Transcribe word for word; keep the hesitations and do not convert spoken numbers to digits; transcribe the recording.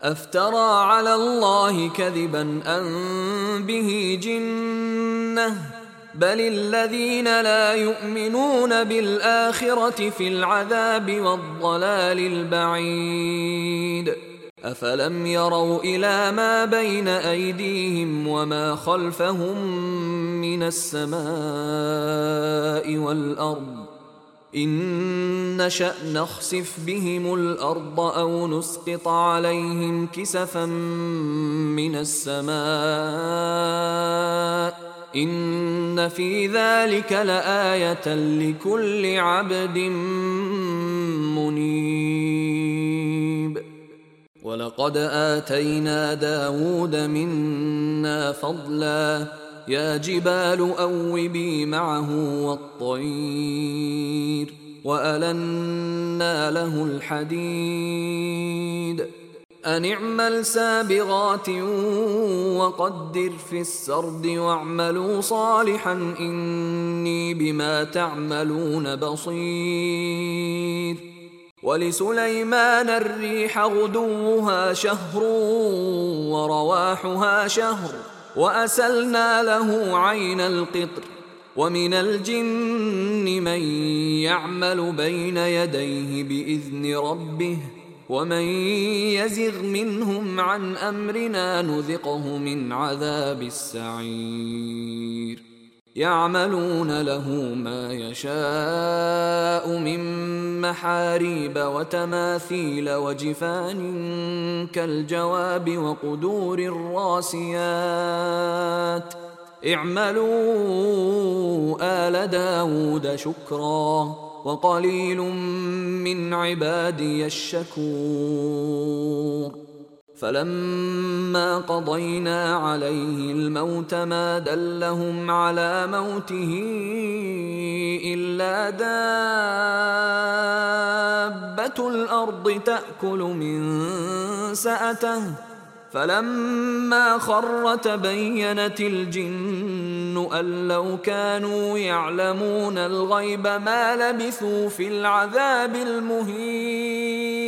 أفترى على الله كذبا أم به جنة بل الذين لا يؤمنون بالآخرة في العذاب والضلال البعيد. أفلم يروا إلى ما بين أيديهم وما خلفهم من السماء والأرض إن نشأ نخسف بهم الأرض أو نسقط عليهم كسفا من السماء إن في ذلك لآية لكل عبد منيب. ولقد آتينا داود منا فضلا يا جبال أوبي معه والطير وألنا له الحديد أن اعمل سابغات وقدر في السرد واعملوا صالحا إني بما تعملون بصير. ولسليمان الريح غدوها شهر ورواحها شهر وأسلنا له عين القطر ومن الجن من يعمل بين يديه بإذن ربه ومن يزغ منهم عن أمرنا نذقه من عذاب السعير. يعملون له ما يشاء من محاريب وتماثيل وجفان كالجواب وقدور الراسيات اعملوا آل داود شكرا وقليل من عبادي الشكور. فلما قضينا عليه الموت ما دلهم على موته إلا دابة الأرض تأكل من سأته فلما خر تبينت الجن أن لو كانوا يعلمون الغيب ما لبثوا في العذاب المهين.